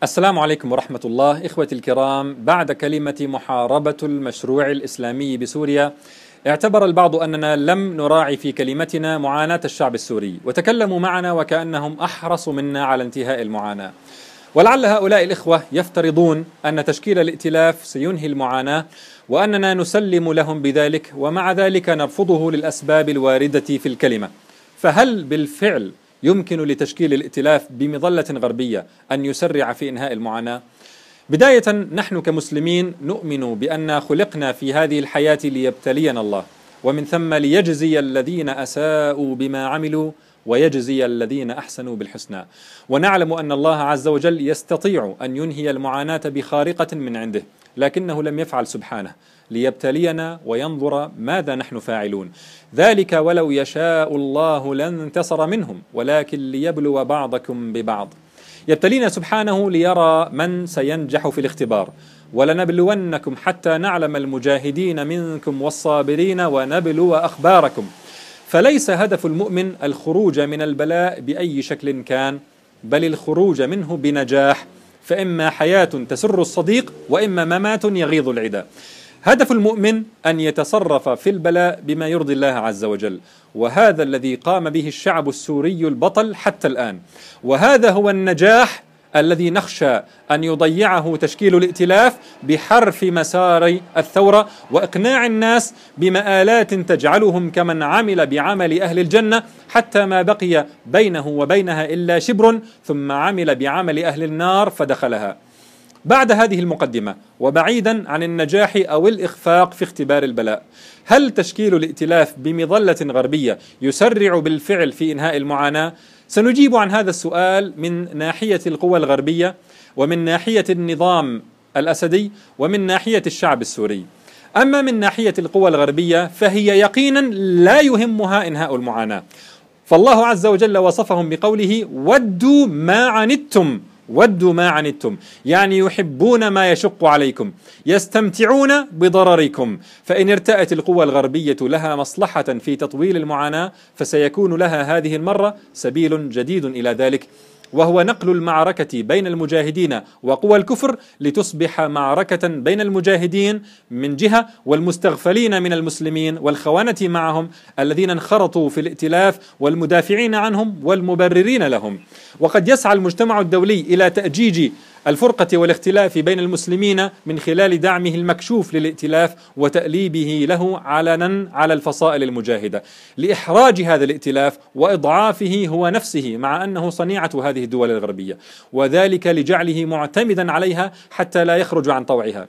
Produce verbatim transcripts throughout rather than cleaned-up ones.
السلام عليكم ورحمة الله. إخوتي الكرام، بعد كلمة محاربة المشروع الإسلامي بسوريا، اعتبر البعض أننا لم نراعي في كلمتنا معاناة الشعب السوري، وتكلموا معنا وكأنهم أحرص منا على انتهاء المعاناة. ولعل هؤلاء الإخوة يفترضون أن تشكيل الائتلاف سينهي المعاناة وأننا نسلم لهم بذلك، ومع ذلك نرفضه للأسباب الواردة في الكلمة. فهل بالفعل يمكن لتشكيل الائتلاف بمظلة غربية أن يسرع في إنهاء المعاناة؟ بداية، نحن كمسلمين نؤمن بأن خلقنا في هذه الحياة ليبتلينا الله، ومن ثم ليجزي الذين أساءوا بما عملوا ويجزي الذين أحسنوا بالحسنى. ونعلم أن الله عز وجل يستطيع أن ينهي المعاناة بخارقة من عنده، لكنه لم يفعل سبحانه، ليبتلينا وينظر ماذا نحن فاعلون. ذلك ولو يشاء الله لانتصر منهم، ولكن ليبلو بعضكم ببعض. يبتلينا سبحانه ليرى من سينجح في الاختبار. ولنبلونكم حتى نعلم المجاهدين منكم والصابرين ونبلو أخباركم. فليس هدف المؤمن الخروج من البلاء بأي شكل كان، بل الخروج منه بنجاح، فإما حياة تسر الصديق وإما ممات يغيظ العدا. هدف المؤمن أن يتصرف في البلاء بما يرضي الله عز وجل، وهذا الذي قام به الشعب السوري البطل حتى الآن. وهذا هو النجاح الذي نخشى أن يضيعه تشكيل الائتلاف بحرف مسار الثورة وإقناع الناس بمآلات تجعلهم كمن عمل بعمل أهل الجنة حتى ما بقي بينه وبينها إلا شبر، ثم عمل بعمل أهل النار فدخلها. بعد هذه المقدمة، وبعيدا عن النجاح أو الإخفاق في اختبار البلاء، هل تشكيل الائتلاف بمظلة غربية يسرع بالفعل في إنهاء المعاناة؟ سنجيب عن هذا السؤال من ناحية القوى الغربية، ومن ناحية النظام الأسدي، ومن ناحية الشعب السوري. أما من ناحية القوى الغربية فهي يقينا لا يهمها إنهاء المعاناة، فالله عز وجل وصفهم بقوله: ودوا ما عنتم ودوا ما عنتم، يعني يحبون ما يشق عليكم، يستمتعون بضرركم. فإن ارتأت القوى الغربية لها مصلحة في تطويل المعاناة، فسيكون لها هذه المرة سبيل جديد إلى ذلك، وهو نقل المعركة بين المجاهدين وقوى الكفر لتصبح معركة بين المجاهدين من جهة والمستغفلين من المسلمين والخونة معهم الذين انخرطوا في الائتلاف والمدافعين عنهم والمبررين لهم. وقد يسعى المجتمع الدولي إلى تأجيج الفرقة والاختلاف بين المسلمين من خلال دعمه المكشوف للائتلاف وتأليبه له علنا على الفصائل المجاهدة لإحراج هذا الائتلاف وإضعافه هو نفسه، مع أنه صنيعة هذه الدول الغربية، وذلك لجعله معتمدا عليها حتى لا يخرج عن طوعها.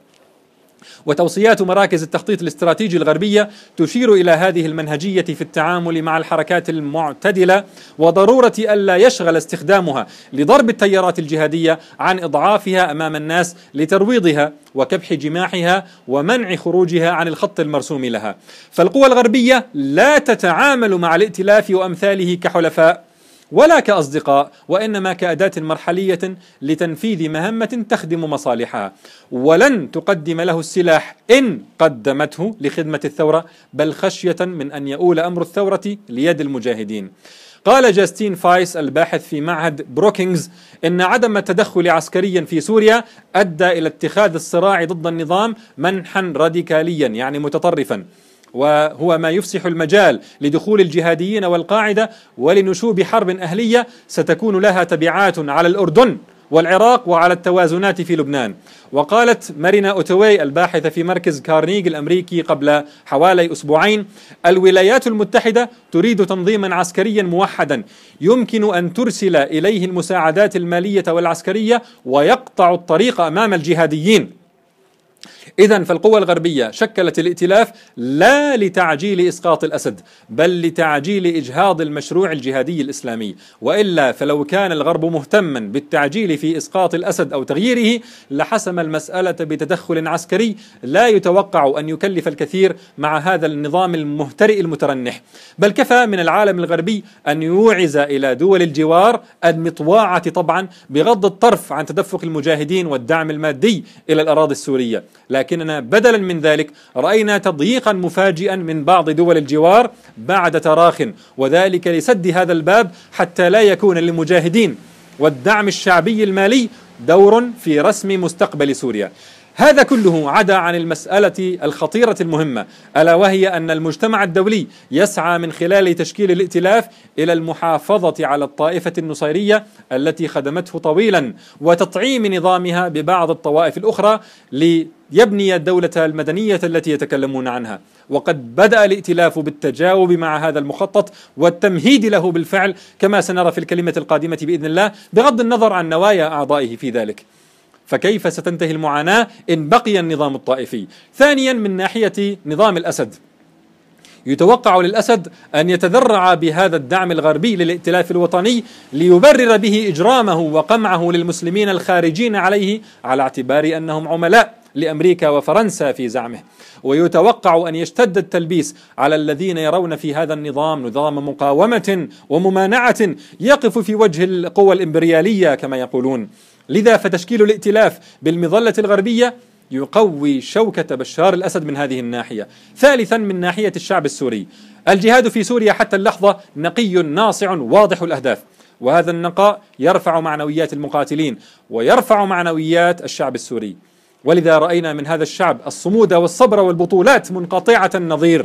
وتوصيات مراكز التخطيط الاستراتيجي الغربية تشير إلى هذه المنهجية في التعامل مع الحركات المعتدلة، وضرورة ألا يشغل استخدامها لضرب التيارات الجهادية عن إضعافها أمام الناس لترويضها وكبح جماحها ومنع خروجها عن الخط المرسوم لها. فالقوى الغربية لا تتعامل مع الائتلاف وأمثاله كحلفاء ولا كأصدقاء، وإنما كأداة مرحلية لتنفيذ مهمة تخدم مصالحها، ولن تقدم له السلاح إن قدمته لخدمة الثورة، بل خشية من أن يؤول أمر الثورة ليد المجاهدين. قال جاستين فايس الباحث في معهد بروكينغز إن عدم التدخل عسكريا في سوريا أدى إلى اتخاذ الصراع ضد النظام منحا راديكاليا، يعني متطرفا، وهو ما يفسح المجال لدخول الجهاديين والقاعدة ولنشوب حرب أهلية ستكون لها تبعات على الأردن والعراق وعلى التوازنات في لبنان. وقالت مارينا أوتوي الباحثة في مركز كارنيغ الأمريكي قبل حوالي أسبوعين: الولايات المتحدة تريد تنظيما عسكريا موحدا يمكن أن ترسل إليه المساعدات المالية والعسكرية ويقطع الطريق أمام الجهاديين. إذن فالقوى الغربية شكلت الائتلاف لا لتعجيل إسقاط الأسد، بل لتعجيل إجهاض المشروع الجهادي الإسلامي. وإلا فلو كان الغرب مهتما بالتعجيل في إسقاط الأسد أو تغييره لحسم المسألة بتدخل عسكري لا يتوقع أن يكلف الكثير مع هذا النظام المهترئ المترنح. بل كفى من العالم الغربي أن يوعز إلى دول الجوار المطواعة طبعا بغض الطرف عن تدفق المجاهدين والدعم المادي إلى الأراضي السورية، لكننا بدلا من ذلك رأينا تضييقا مفاجئا من بعض دول الجوار بعد تراخ، وذلك لسد هذا الباب حتى لا يكون للمجاهدين والدعم الشعبي المالي دور في رسم مستقبل سوريا. هذا كله عدا عن المسألة الخطيرة المهمة، ألا وهي أن المجتمع الدولي يسعى من خلال تشكيل الائتلاف إلى المحافظة على الطائفة النصيرية التي خدمته طويلا وتطعيم نظامها ببعض الطوائف الأخرى ليبني الدولة المدنية التي يتكلمون عنها. وقد بدأ الائتلاف بالتجاوب مع هذا المخطط والتمهيد له بالفعل، كما سنرى في الكلمة القادمة بإذن الله، بغض النظر عن نوايا أعضائه في ذلك. فكيف ستنتهي المعاناة إن بقي النظام الطائفي؟ ثانيا، من ناحية نظام الأسد، يتوقع للأسد أن يتذرع بهذا الدعم الغربي للائتلاف الوطني ليبرر به إجرامه وقمعه للمسلمين الخارجين عليه على اعتبار أنهم عملاء لأمريكا وفرنسا في زعمه. ويتوقع أن يشتد التلبيس على الذين يرون في هذا النظام نظام مقاومة وممانعة يقف في وجه القوى الإمبريالية كما يقولون. لذا فتشكيل الائتلاف بالمظلة الغربية يقوي شوكة بشار الأسد من هذه الناحية. ثالثا، من ناحية الشعب السوري، الجهاد في سوريا حتى اللحظة نقي ناصع واضح الأهداف، وهذا النقاء يرفع معنويات المقاتلين ويرفع معنويات الشعب السوري. ولذا رأينا من هذا الشعب الصمود والصبر والبطولات منقطعة النظير.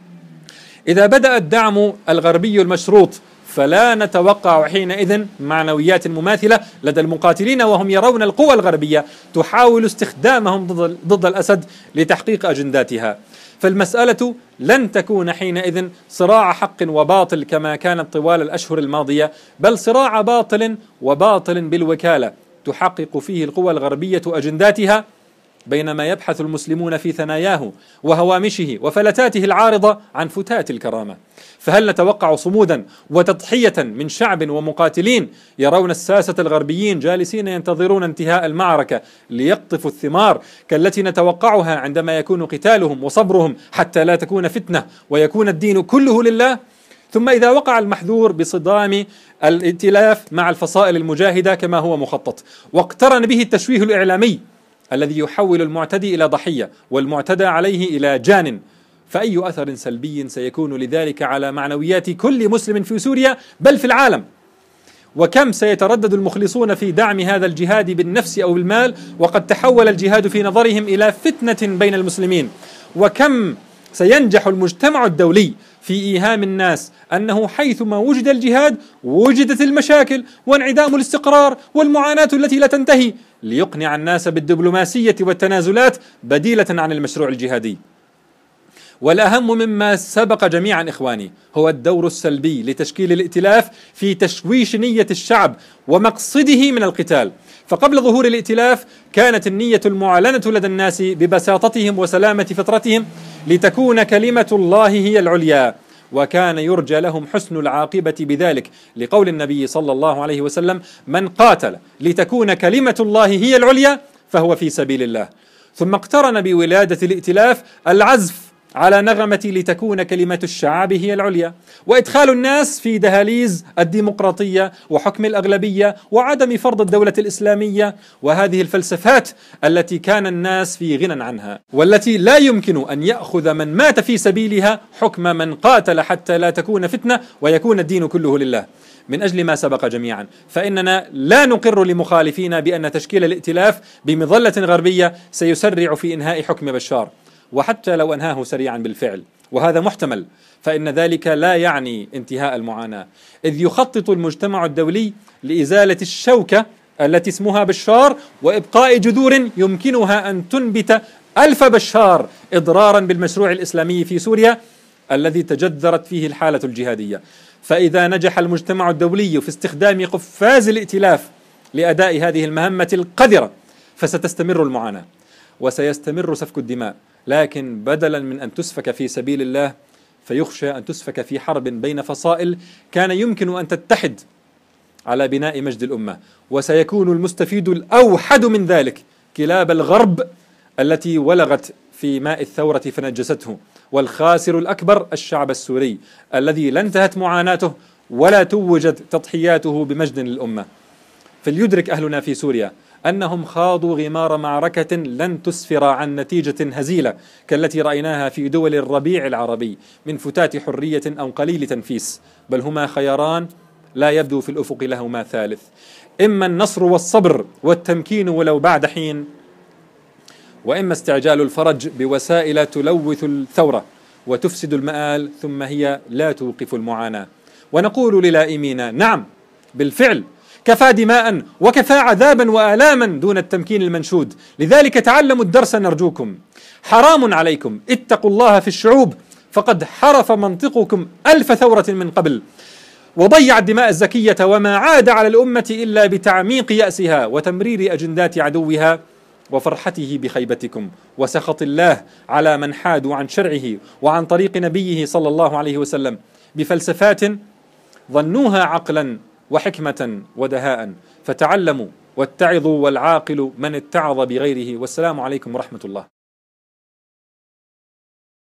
إذا بدأ الدعم الغربي المشروط فلا نتوقع حينئذ معنويات مماثلة لدى المقاتلين، وهم يرون القوى الغربية تحاول استخدامهم ضد, ضد الأسد لتحقيق أجنداتها. فالمسألة لن تكون حينئذ صراع حق وباطل كما كانت طوال الأشهر الماضية، بل صراع باطل وباطل بالوكالة تحقق فيه القوى الغربية أجنداتها، بينما يبحث المسلمون في ثناياه وهوامشه وفلتاته العارضة عن فتات الكرامة. فهل نتوقع صمودا وتضحية من شعب ومقاتلين يرون الساسة الغربيين جالسين ينتظرون انتهاء المعركة ليقطفوا الثمار كالتي نتوقعها عندما يكون قتالهم وصبرهم حتى لا تكون فتنة ويكون الدين كله لله؟ ثم إذا وقع المحذور بصدام الائتلاف مع الفصائل المجاهدة كما هو مخطط، واقترن به التشويه الإعلامي الذي يحول المعتدي إلى ضحية والمعتدى عليه إلى جان، فأي أثر سلبي سيكون لذلك على معنويات كل مسلم في سوريا بل في العالم؟ وكم سيتردد المخلصون في دعم هذا الجهاد بالنفس أو بالمال وقد تحول الجهاد في نظرهم إلى فتنة بين المسلمين؟ وكم سينجح المجتمع الدولي في إيهام الناس أنه حيثما وجد الجهاد وجدت المشاكل وانعدام الاستقرار والمعاناة التي لا تنتهي، ليقنع الناس بالدبلوماسية والتنازلات بديلة عن المشروع الجهادي. والأهم مما سبق جميعا إخواني هو الدور السلبي لتشكيل الائتلاف في تشويش نية الشعب ومقصده من القتال. فقبل ظهور الائتلاف كانت النية المعلنة لدى الناس ببساطتهم وسلامة فطرتهم لتكون كلمة الله هي العليا، وكان يرجى لهم حسن العاقبة بذلك، لقول النبي صلى الله عليه وسلم: من قاتل لتكون كلمة الله هي العليا فهو في سبيل الله. ثم اقترن بولادة الائتلاف العزف على نغمة لتكون كلمة الشعب هي العليا، وإدخال الناس في دهاليز الديمقراطية وحكم الأغلبية وعدم فرض الدولة الإسلامية، وهذه الفلسفات التي كان الناس في غنى عنها، والتي لا يمكن أن يأخذ من مات في سبيلها حكم من قاتل حتى لا تكون فتنة ويكون الدين كله لله. من أجل ما سبق جميعا فإننا لا نقر لمخالفينا بأن تشكيل الائتلاف بمظلة غربية سيسرع في إنهاء حكم بشار، وحتى لو أنهاه سريعا بالفعل، وهذا محتمل، فإن ذلك لا يعني انتهاء المعاناة، إذ يخطط المجتمع الدولي لإزالة الشوكة التي اسمها بشار وإبقاء جذور يمكنها أن تنبت ألف بشار إضرارا بالمشروع الإسلامي في سوريا الذي تجذرت فيه الحالة الجهادية. فإذا نجح المجتمع الدولي في استخدام قفاز الائتلاف لأداء هذه المهمة القذرة فستستمر المعاناة وسيستمر سفك الدماء، لكن بدلا من أن تسفك في سبيل الله فيخشى أن تسفك في حرب بين فصائل كان يمكن أن تتحد على بناء مجد الأمة. وسيكون المستفيد الأوحد من ذلك كلاب الغرب التي ولغت في ماء الثورة فنجسته، والخاسر الأكبر الشعب السوري الذي لا انتهت معاناته ولا توجت تضحياته بمجد للأمة. فليدرك أهلنا في سوريا أنهم خاضوا غمار معركة لن تسفر عن نتيجة هزيلة كالتي رأيناها في دول الربيع العربي من فتات حرية أو قليل تنفيس، بل هما خياران لا يبدو في الأفق لهما ثالث. إما النصر والصبر والتمكين ولو بعد حين، وإما استعجال الفرج بوسائل تلوث الثورة وتفسد المآل ثم هي لا توقف المعاناة. ونقول للائمين: نعم بالفعل كفى دماء وكفى عذابا وآلاما دون التمكين المنشود، لذلك تعلموا الدرس نرجوكم. حرام عليكم، اتقوا الله في الشعوب، فقد حرف منطقكم ألف ثورة من قبل وضيع الدماء الزكية، وما عاد على الأمة إلا بتعميق يأسها وتمرير أجندات عدوها وفرحته بخيبتكم وسخط الله على من حادوا عن شرعه وعن طريق نبيه صلى الله عليه وسلم بفلسفات ظنوها عقلا وحكمة ودهاء. فتعلموا واتعظوا، والعاقل من اتعظ بغيره. والسلام عليكم ورحمة الله.